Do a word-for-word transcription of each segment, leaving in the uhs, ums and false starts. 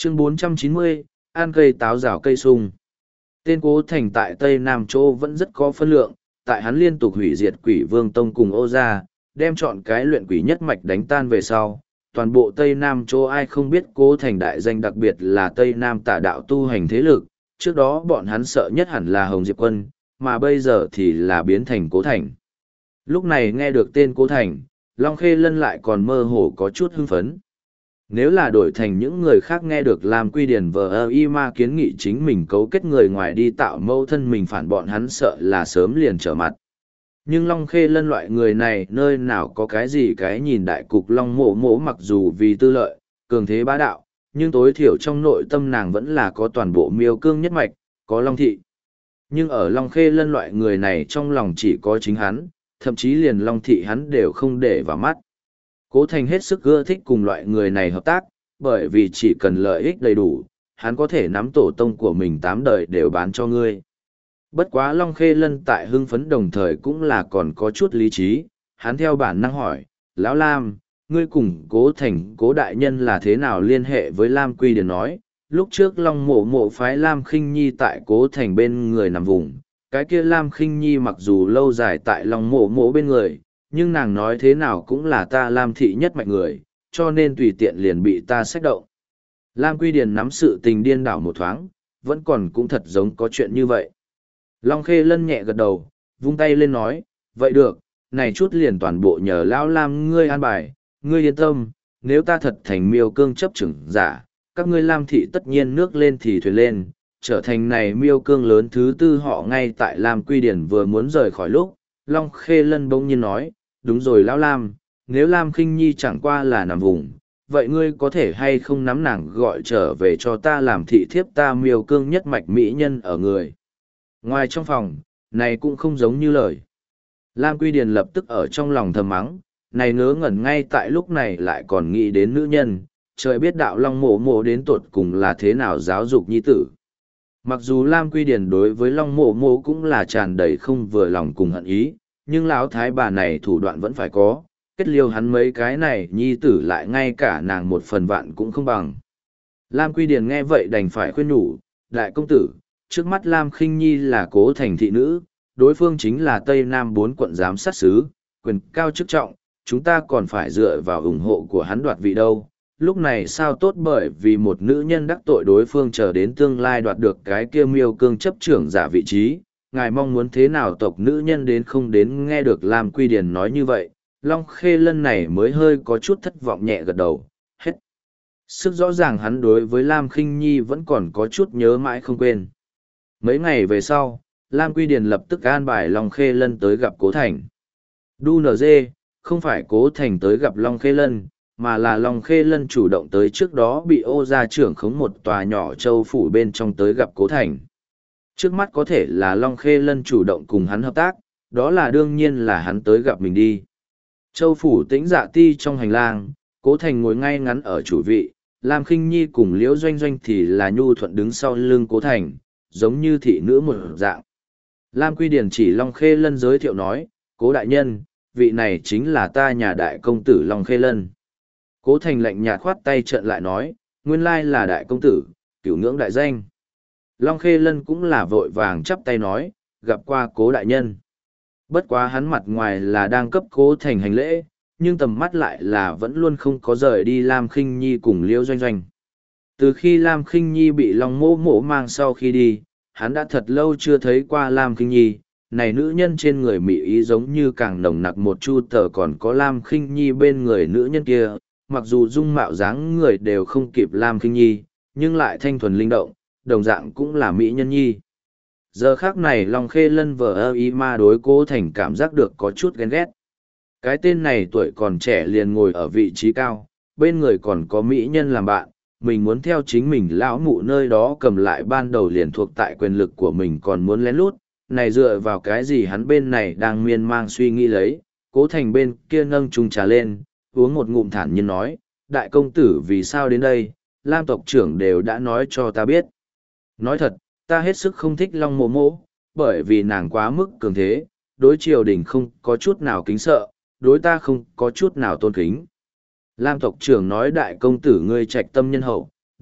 Chương bốn trăm chín mươi, ăn cây táo rào cây sung. Tên Cố Thành tại Tây Nam Châu vẫn rất có phân lượng, tại hắn liên tục hủy diệt Quỷ Vương Tông cùng Ô Gia, đem chọn cái luyện quỷ nhất mạch đánh tan về sau. Toàn bộ Tây Nam Châu ai không biết Cố Thành đại danh, đặc biệt là Tây Nam tả đạo tu hành thế lực, trước đó bọn hắn sợ nhất hẳn là Hồng Diệp Quân, mà bây giờ thì là biến thành Cố Thành. Lúc này nghe được tên Cố Thành, Long Khê Lân lại còn mơ hồ có chút hưng phấn. Nếu là đổi thành những người khác nghe được Lam Quy Điển vờ y ma kiến nghị chính mình cấu kết người ngoài đi tạo mâu thân mình phản, bọn hắn sợ là sớm liền trở mặt. Nhưng Long Khê Lân loại người này nơi nào có cái gì cái nhìn đại cục. Long Mộ Mộ mặc dù vì tư lợi, cường thế bá đạo, nhưng tối thiểu trong nội tâm nàng vẫn là có toàn bộ miêu cương nhất mạch, có Long Thị. Nhưng ở Long Khê Lân loại người này trong lòng chỉ có chính hắn, thậm chí liền Long Thị hắn đều không để vào mắt. Cố Thành hết sức ưa thích cùng loại người này hợp tác, bởi vì chỉ cần lợi ích đầy đủ, hắn có thể nắm tổ tông của mình tám đời đều bán cho ngươi. Bất quá Long Khê Lân tại hưng phấn đồng thời cũng là còn có chút lý trí, hắn theo bản năng hỏi, Lão Lam, ngươi cùng Cố Thành Cố đại nhân là thế nào liên hệ với Lam Quy Điển nói, lúc trước Long Mộ Mộ phái Lam Khinh Nhi tại Cố Thành bên người nằm vùng, cái kia Lam Khinh Nhi mặc dù lâu dài tại Long Mộ Mộ bên người, nhưng nàng nói thế nào cũng là ta Lam Thị nhất mạnh người, cho nên tùy tiện liền bị ta xách động. Lam Quy Điển nắm sự tình điên đảo một thoáng, vẫn còn cũng thật giống có chuyện như vậy. Long Khê Lân nhẹ gật đầu, vung tay lên nói, vậy được, này chút liền toàn bộ nhờ Lão Lam ngươi an bài, ngươi yên tâm, nếu ta thật thành miêu cương chấp trưởng giả, các ngươi Lam Thị tất nhiên nước lên thì thuyền lên, trở thành này miêu cương lớn thứ tư họ. Ngay tại Lam Quy Điển vừa muốn rời khỏi lúc, Long Khê Lân bỗng nhiên nói, đúng rồi Lão Lam, nếu Lam Khinh Nhi chẳng qua là nằm vùng, vậy ngươi có thể hay không nắm nàng gọi trở về cho ta làm thị thiếp, ta miêu cương nhất mạch mỹ nhân ở người. Ngoài trong phòng, này cũng không giống như lời. Lam Quy Điền lập tức ở trong lòng thầm mắng, này ngớ ngẩn ngay tại lúc này lại còn nghĩ đến nữ nhân, trời biết đạo Long Mộ Mộ đến tột cùng là thế nào giáo dục nhi tử. Mặc dù Lam Quy Điền đối với Long Mộ Mộ cũng là tràn đầy không vừa lòng cùng hận ý, nhưng lão thái bà này thủ đoạn vẫn phải có, kết liêu hắn mấy cái này nhi tử lại ngay cả nàng một phần vạn cũng không bằng. Lam Quy Điền nghe vậy đành phải khuyên nhủ, đại công tử, trước mắt Lam Khinh Nhi là Cố Thành thị nữ, đối phương chính là Tây Nam bốn quận giám sát sứ, quyền cao chức trọng, chúng ta còn phải dựa vào ủng hộ của hắn đoạt vị đâu. Lúc này sao tốt bởi vì một nữ nhân đắc tội đối phương chờ đến tương lai đoạt được cái kia miêu cương chấp trưởng giả vị trí, ngài mong muốn thế nào tộc nữ nhân đến không đến. Nghe được Lam Quy Điền nói như vậy, Long Khê Lân này mới hơi có chút thất vọng nhẹ gật đầu, hết. Sức rõ ràng hắn đối với Lam Khinh Nhi vẫn còn có chút nhớ mãi không quên. Mấy ngày về sau, Lam Quy Điền lập tức an bài Long Khê Lân tới gặp Cố Thành. Đu nờ dê, không phải Cố Thành tới gặp Long Khê Lân, mà là Long Khê Lân chủ động tới, trước đó bị Ô gia trưởng khống một tòa nhỏ châu phủ bên trong tới gặp Cố Thành. Trước mắt có thể là Long Khê Lân chủ động cùng hắn hợp tác, đó là đương nhiên là hắn tới gặp mình đi. Châu phủ Tĩnh Dạ Ti trong hành lang, Cố Thành ngồi ngay ngắn ở chủ vị, Lam Khinh Nhi cùng Liễu Doanh Doanh thì là nhu thuận đứng sau lưng Cố Thành, giống như thị nữ một dạng. Lam Quy Điển chỉ Long Khê Lân giới thiệu nói, Cố đại nhân, vị này chính là ta nhà đại công tử Long Khê Lân. Cố Thành lạnh nhạt khoát tay trợn lại nói, nguyên lai là đại công tử, cửu ngưỡng đại danh. Long Khê Lân cũng là vội vàng chắp tay nói, gặp qua Cố đại nhân. Bất quá hắn mặt ngoài là đang cấp Cố Thành hành lễ, nhưng tầm mắt lại là vẫn luôn không có rời đi Lam Khinh Nhi cùng Liễu Doanh Doanh. Từ khi Lam Khinh Nhi bị Long Mộ Mộ mang sau khi đi, hắn đã thật lâu chưa thấy qua Lam Khinh Nhi. Này nữ nhân trên người mỹ ý giống như càng nồng nặc một chu tờ, còn có Lam Khinh Nhi bên người nữ nhân kia, mặc dù dung mạo dáng người đều không kịp Lam Khinh Nhi, nhưng lại thanh thuần linh động, đồng dạng cũng là mỹ nhân nhi. Giờ khác này Long Khê Lân vờ ơ y ma đối Cố Thành cảm giác được có chút ghen ghét. Cái tên này tuổi còn trẻ liền ngồi ở vị trí cao, bên người còn có mỹ nhân làm bạn, mình muốn theo chính mình lão mụ nơi đó cầm lại ban đầu liền thuộc tại quyền lực của mình, còn muốn lén lút, này dựa vào cái gì? Hắn bên này đang miên mang suy nghĩ lấy, Cố Thành bên kia nâng chung trà lên, uống một ngụm thản nhiên nói, đại công tử vì sao đến đây, Lam tộc trưởng đều đã nói cho ta biết. Nói thật, ta hết sức không thích Long Mộ Mộ, bởi vì nàng quá mức cường thế, đối triều đình không có chút nào kính sợ, đối ta không có chút nào tôn kính. Lam tộc trưởng nói đại công tử ngươi trạch tâm nhân hậu,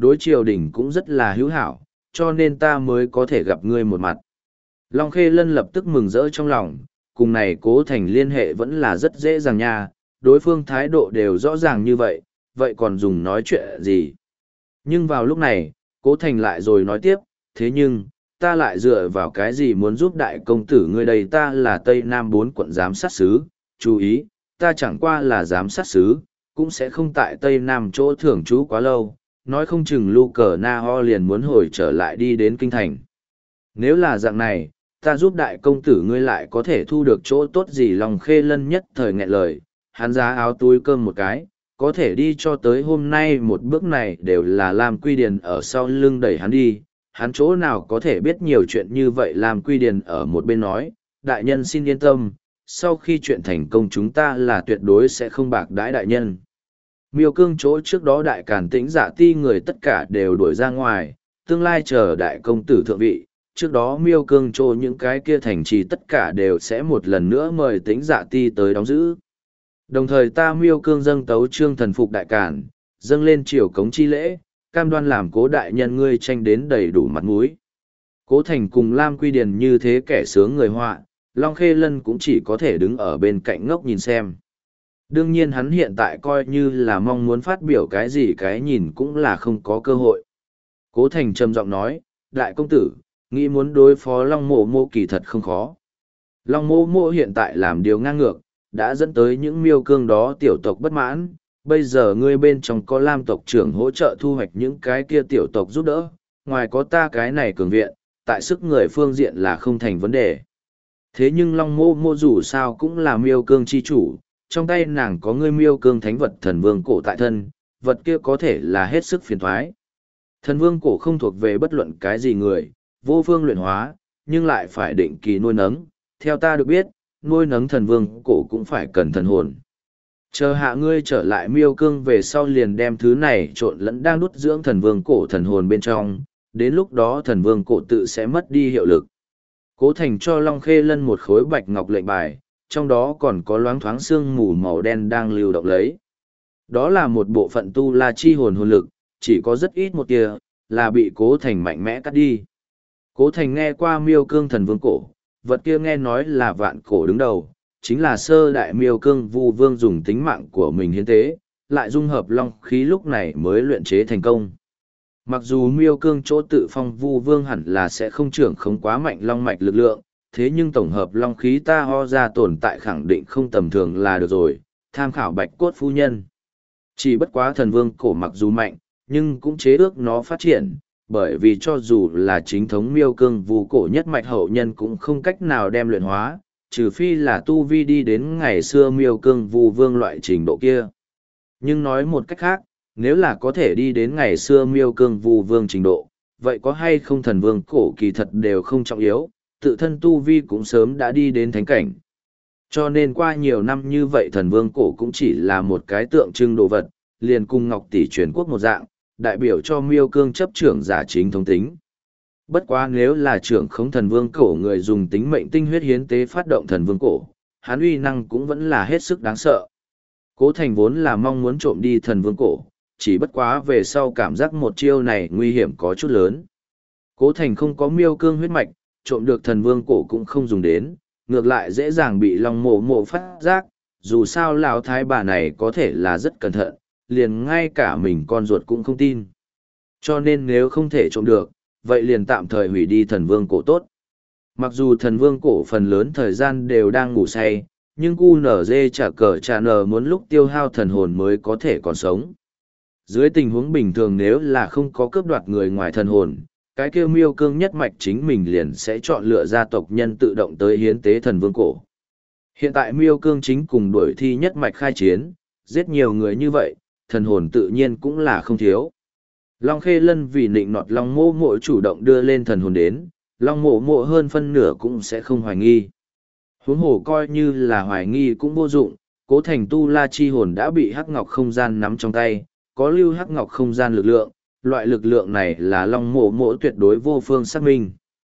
đối triều đình cũng rất là hữu hảo, cho nên ta mới có thể gặp ngươi một mặt. Long Khê Lân lập tức mừng rỡ trong lòng, cùng này Cố Thành liên hệ vẫn là rất dễ dàng nha, đối phương thái độ đều rõ ràng như vậy, vậy còn dùng nói chuyện gì. Nhưng vào lúc này, Cố Thành lại rồi nói tiếp, thế nhưng, ta lại dựa vào cái gì muốn giúp đại công tử ngươi đây, ta là Tây Nam bốn quận giám sát sứ, chú ý, ta chẳng qua là giám sát sứ, cũng sẽ không tại Tây Nam chỗ thường trú quá lâu, nói không chừng Lu Cờ Na Ho liền muốn hồi trở lại đi đến Kinh Thành. Nếu là dạng này, ta giúp đại công tử ngươi lại có thể thu được chỗ tốt gì. Lòng Khê Lân nhất thời nghẹn lời, hắn giá áo túi cơm một cái, có thể đi cho tới hôm nay một bước này đều là Lam Quy Điền ở sau lưng đẩy hắn đi, hắn chỗ nào có thể biết nhiều chuyện như vậy. Lam Quy Điền ở một bên nói, đại nhân xin yên tâm, sau khi chuyện thành công chúng ta là tuyệt đối sẽ không bạc đãi đại nhân. Miêu Cương chỗ trước đó đại càn tĩnh dạ ti người tất cả đều đuổi ra ngoài, tương lai chờ đại công tử thượng vị, trước đó Miêu Cương chỗ những cái kia thành trì tất cả đều sẽ một lần nữa mời tĩnh dạ ti tới đóng giữ. Đồng thời ta Miêu Cương dâng tấu trương thần phục đại càn, dâng lên triều cống chi lễ, cam đoan làm Cố đại nhân ngươi tranh đến đầy đủ mặt mũi. Cố Thành cùng Lam Quy Điền như thế kẻ sướng người họa, Long Khê Lân cũng chỉ có thể đứng ở bên cạnh ngốc nhìn xem. Đương nhiên hắn hiện tại coi như là mong muốn phát biểu cái gì cái nhìn cũng là không có cơ hội. Cố Thành trầm giọng nói, đại công tử, nghĩ muốn đối phó Long Mộ Mộ kỳ thật không khó. Long Mộ Mộ hiện tại làm điều ngang ngược, đã dẫn tới những Miêu Cương đó tiểu tộc bất mãn, bây giờ ngươi bên trong có Lam tộc trưởng hỗ trợ thu hoạch những cái kia tiểu tộc giúp đỡ, ngoài có ta cái này cường viện, tại sức người phương diện là không thành vấn đề. Thế nhưng Long Mộ Mộ dù sao cũng là Miêu Cương chi chủ, trong tay nàng có ngươi Miêu Cương thánh vật thần vương cổ tại thân, vật kia có thể là hết sức phiền thoái. Thần vương cổ không thuộc về bất luận cái gì người, vô phương luyện hóa, nhưng lại phải định kỳ nuôi nấng. Theo ta được biết, nuôi nấng thần vương cổ cũng phải cần thần hồn. Chờ hạ ngươi trở lại Miêu Cương về sau liền đem thứ này trộn lẫn đang đút dưỡng thần vương cổ thần hồn bên trong, đến lúc đó thần vương cổ tự sẽ mất đi hiệu lực. Cố Thành cho Long Khê Lân một khối bạch ngọc lệnh bài, trong đó còn có loáng thoáng sương mù màu đen đang lưu động lấy. Đó là một bộ phận tu la chi hồn hồn lực, chỉ có rất ít một tia, là bị Cố Thành mạnh mẽ cắt đi. Cố Thành nghe qua Miêu Cương thần vương cổ, vật kia nghe nói là vạn cổ đứng đầu, chính là sơ đại Miêu Cương Vu Vương dùng tính mạng của mình hiến tế, lại dung hợp long khí lúc này mới luyện chế thành công. Mặc dù Miêu Cương chỗ tự phong Vu Vương hẳn là sẽ không trưởng không quá mạnh long mạch lực lượng, thế nhưng tổng hợp long khí ta ho ra tồn tại khẳng định không tầm thường là được rồi, tham khảo Bạch Cốt phu nhân. Chỉ bất quá thần vương cổ mặc dù mạnh, nhưng cũng chế ước nó phát triển, bởi vì cho dù là chính thống Miêu Cương Vu cổ nhất mạch hậu nhân cũng không cách nào đem luyện hóa, trừ phi là tu vi đi đến ngày xưa Miêu Cương Vu Vương loại trình độ kia. Nhưng nói một cách khác, nếu là có thể đi đến ngày xưa Miêu Cương Vu Vương trình độ, vậy có hay không thần vương cổ kỳ thật đều không trọng yếu, tự thân tu vi cũng sớm đã đi đến thánh cảnh. Cho nên qua nhiều năm như vậy thần vương cổ cũng chỉ là một cái tượng trưng đồ vật, liền cùng Ngọc Tỷ truyền quốc một dạng, đại biểu cho Miêu Cương chấp trưởng giả chính thống tính. Bất quá nếu là trưởng khống thần vương cổ người dùng tính mệnh tinh huyết hiến tế phát động thần vương cổ, hắn uy năng cũng vẫn là hết sức đáng sợ. Cố Thành vốn là mong muốn trộm đi thần vương cổ, chỉ bất quá về sau cảm giác một chiêu này nguy hiểm có chút lớn. Cố Thành không có Miêu Cương huyết mạch, trộm được thần vương cổ cũng không dùng đến, ngược lại dễ dàng bị Long Mộ Mộ phát giác, dù sao lão thái bà này có thể là rất cẩn thận, liền ngay cả mình con ruột cũng không tin. Cho nên nếu không thể trộm được, vậy liền tạm thời hủy đi thần vương cổ tốt. Mặc dù thần vương cổ phần lớn thời gian đều đang ngủ say, nhưng cu nở dê trả cờ trả nở muốn lúc tiêu hao thần hồn mới có thể còn sống. Dưới tình huống bình thường nếu là không có cướp đoạt người ngoài thần hồn, cái kêu Miêu Cương nhất mạch chính mình liền sẽ chọn lựa gia tộc nhân tự động tới hiến tế thần vương cổ. Hiện tại Miêu Cương chính cùng đuổi thi nhất mạch khai chiến, giết nhiều người như vậy, thần hồn tự nhiên cũng là không thiếu. Long Khê Lân vì nịnh nọt Long Mộ Mộ chủ động đưa lên thần hồn đến, Long Mộ Mộ hơn phân nửa cũng sẽ không hoài nghi. Huống hồ coi như là hoài nghi cũng vô dụng, Cố Thành tu la chi hồn đã bị hắc ngọc không gian nắm trong tay, có lưu hắc ngọc không gian lực lượng, loại lực lượng này là Long Mộ Mộ tuyệt đối vô phương xác minh.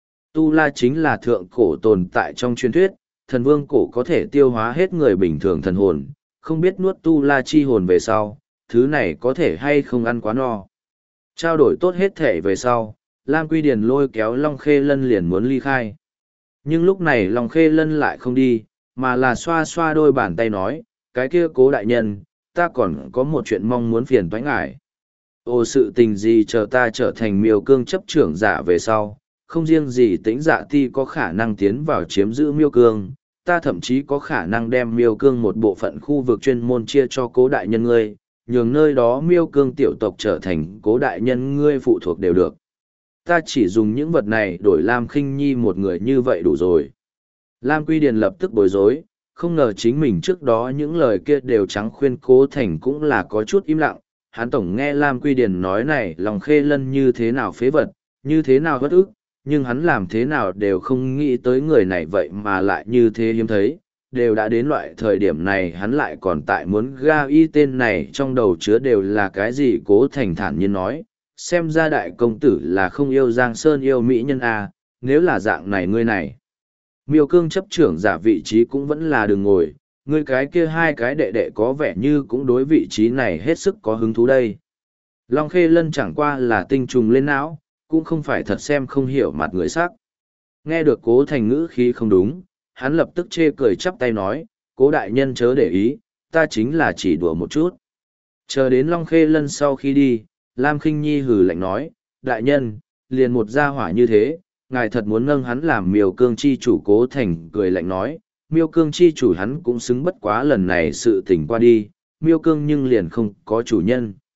Tu la chính là thượng cổ tồn tại trong truyền thuyết, thần vương cổ có thể tiêu hóa hết người bình thường thần hồn, không biết nuốt tu la chi hồn về sau, thứ này có thể hay không ăn quá no. Trao đổi tốt hết thể về sau, Lam Quy Điền lôi kéo Long Khê Lân liền muốn ly khai. Nhưng lúc này Long Khê Lân lại không đi, mà là xoa xoa đôi bàn tay nói, cái kia Cố đại nhân, ta còn có một chuyện mong muốn phiền toái ngài. Ồ, sự tình gì chờ ta trở thành miêu cương chấp trưởng giả về sau, không riêng gì tĩnh dạ ti có khả năng tiến vào chiếm giữ miêu cương, ta thậm chí có khả năng đem miêu cương một bộ phận khu vực chuyên môn chia cho Cố đại nhân ngươi, nhường nơi đó miêu cương tiểu tộc trở thành Cố đại nhân ngươi phụ thuộc đều được. Ta chỉ dùng những vật này đổi Lam Khinh Nhi một người như vậy đủ rồi. Lam Quy Điền lập tức bối rối, không ngờ chính mình trước đó những lời kia đều trắng khuyên Cố Thành cũng là có chút im lặng. Hắn tổng nghe Lam Quy Điền nói này lòng Khê Lân như thế nào phế vật, như thế nào bất ức, nhưng hắn làm thế nào đều không nghĩ tới người này vậy mà lại như thế hiếm thấy. Đều đã đến loại thời điểm này hắn lại còn tại muốn ga y tên này trong đầu chứa đều là cái gì. Cố Thành thản nhiên nói, xem ra đại công tử là không yêu Giang Sơn yêu mỹ nhân à, nếu là dạng này ngươi này. Miêu cương chấp trưởng giả vị trí cũng vẫn là đường ngồi, ngươi cái kia hai cái đệ đệ có vẻ như cũng đối vị trí này hết sức có hứng thú đây. Long Khê Lân chẳng qua là tinh trùng lên não, cũng không phải thật xem không hiểu mặt người sắc. Nghe được Cố Thành ngữ khí không đúng, hắn lập tức chê cười chắp tay nói, Cố đại nhân chớ để ý, ta chính là chỉ đùa một chút. Chờ đến Long Khê Lân sau khi đi, Lam Khinh Nhi hừ lạnh nói, đại nhân, liền một gia hỏa như thế, ngài thật muốn nâng hắn làm miêu cương chi chủ. Cố Thành cười lạnh nói, miêu cương chi chủ hắn cũng xứng bất quá lần này sự tình qua đi, miêu cương nhưng liền không có chủ nhân.